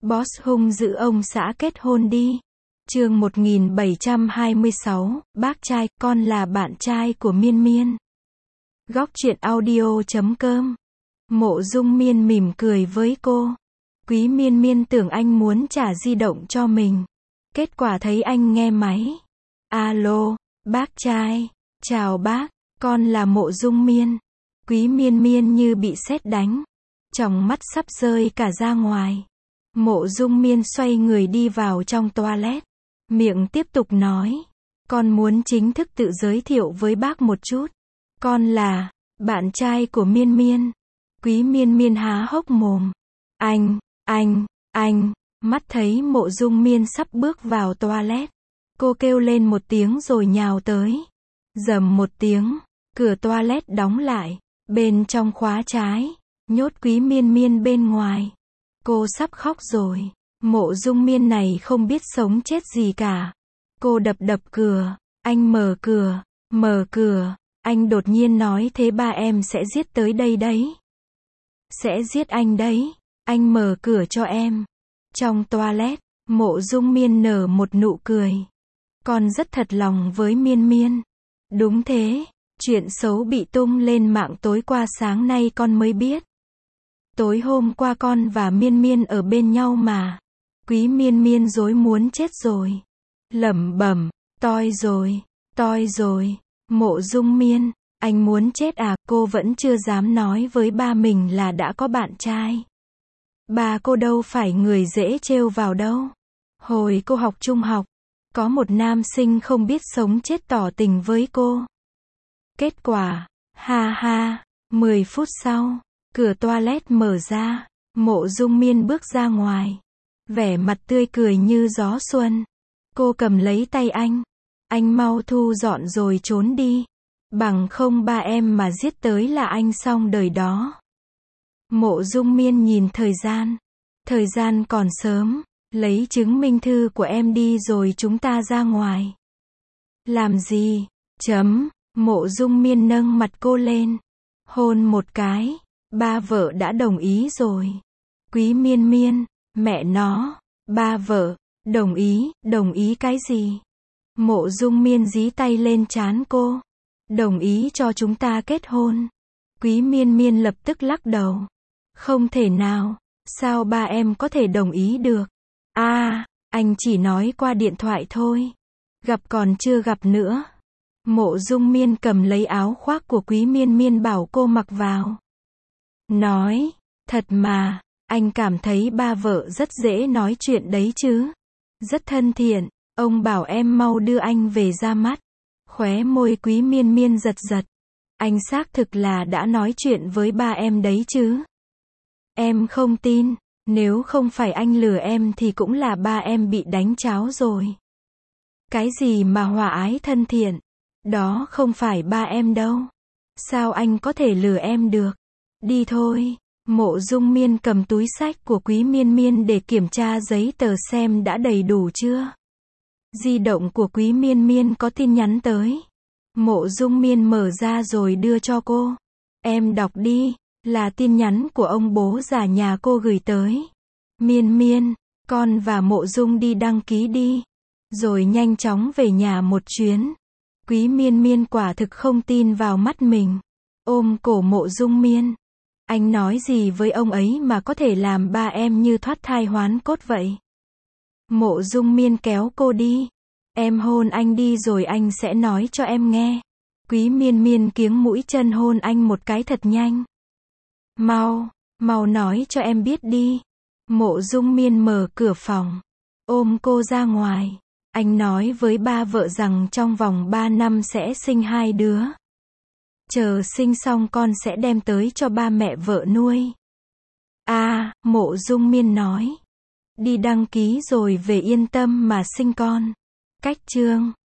Boss hung dữ ông xã kết hôn đi. Chương 1726, bác trai, con là bạn trai của Miên Miên. Góc truyện audio.com. Mộ Dung Miên mỉm cười với cô. Quý Miên Miên tưởng anh muốn trả di động cho mình. Kết quả thấy anh nghe máy. Alo, bác trai. Chào bác, con là Mộ Dung Miên. Quý Miên Miên như bị sét đánh. Tròng mắt sắp rơi cả ra ngoài. Mộ Dung Miên xoay người đi vào trong toilet. Miệng tiếp tục nói. Con muốn chính thức tự giới thiệu với bác một chút. Con là bạn trai của Miên Miên. Quý Miên Miên há hốc mồm. Anh, mắt thấy Mộ Dung Miên sắp bước vào toilet. Cô kêu lên một tiếng rồi nhào tới. Rầm một tiếng, cửa toilet đóng lại. Bên trong khóa trái, nhốt Quý Miên Miên bên ngoài. Cô sắp khóc rồi. Mộ Dung Miên này không biết sống chết gì cả. Cô đập cửa. Anh mở cửa. Anh đột nhiên nói thế ba em sẽ giết tới đây đấy. Sẽ giết anh đấy. Anh mở cửa cho em. Trong toilet, Mộ Dung Miên nở một nụ cười. Con rất thật lòng với Miên Miên. Đúng thế, chuyện xấu bị tung lên mạng tối qua sáng nay con mới biết. Tối hôm qua con và Miên Miên ở bên nhau mà. Quý Miên Miên rối muốn chết rồi. Lẩm bẩm, toi rồi. Mộ Dung Miên, anh muốn chết à? Cô vẫn chưa dám nói với ba mình là đã có bạn trai. Ba cô đâu phải người dễ trêu vào đâu. Hồi cô học trung học, có một nam sinh không biết sống chết tỏ tình với cô. Kết quả, ha, 10 phút sau, cửa toilet mở ra, Mộ Dung Miên bước ra ngoài. Vẻ mặt tươi cười như gió xuân. Cô cầm lấy tay anh mau thu dọn rồi trốn đi. Bằng không ba em mà giết tới là anh xong đời đó. Mộ Dung Miên nhìn thời gian còn sớm, lấy chứng minh thư của em đi rồi chúng ta ra ngoài. Làm gì? Mộ Dung Miên nâng mặt cô lên, hôn một cái. Ba vợ đã đồng ý rồi. Quý Miên Miên, mẹ nó, ba vợ, đồng ý cái gì? Mộ Dung Miên dí tay lên trán cô. Đồng ý cho chúng ta kết hôn. Quý Miên Miên lập tức lắc đầu. Không thể nào, sao ba em có thể đồng ý được? Anh chỉ nói qua điện thoại thôi. Gặp còn chưa gặp nữa. Mộ Dung Miên cầm lấy áo khoác của Quý Miên Miên bảo cô mặc vào. Nói, thật mà, anh cảm thấy ba vợ rất dễ nói chuyện đấy chứ. Rất thân thiện, ông bảo em mau đưa anh về ra mắt. Khóe môi Quý Miên Miên giật. Anh xác thực là đã nói chuyện với ba em đấy chứ. Em không tin, nếu không phải anh lừa em thì cũng là ba em bị đánh cháo rồi. Cái gì mà hòa ái thân thiện, đó không phải ba em đâu. Sao anh có thể lừa em được? Đi thôi. Mộ Dung Miên cầm túi xách của Quý Miên Miên để kiểm tra giấy tờ xem đã đầy đủ chưa. Di động của Quý Miên Miên có tin nhắn tới. Mộ Dung Miên mở ra rồi đưa cho cô. Em đọc đi, là tin nhắn của ông bố già nhà cô gửi tới. Miên Miên, con và Mộ Dung đi đăng ký đi. Rồi nhanh chóng về nhà một chuyến. Quý Miên Miên quả thực không tin vào mắt mình. Ôm cổ Mộ Dung Miên. Anh nói gì với ông ấy mà có thể làm ba em như thoát thai hoán cốt vậy? Mộ Dung Miên kéo cô đi. Em hôn anh đi rồi anh sẽ nói cho em nghe. Quý Miên Miên kiếng mũi chân hôn anh một cái thật nhanh. Mau nói cho em biết đi. Mộ Dung Miên mở cửa phòng, ôm cô ra ngoài. Anh nói với ba vợ rằng trong vòng 3 năm sẽ sinh 2 đứa. Chờ sinh xong con sẽ đem tới cho ba mẹ vợ nuôi. Mộ Dung Miên nói. Đi đăng ký rồi về yên tâm mà sinh con. Cách chương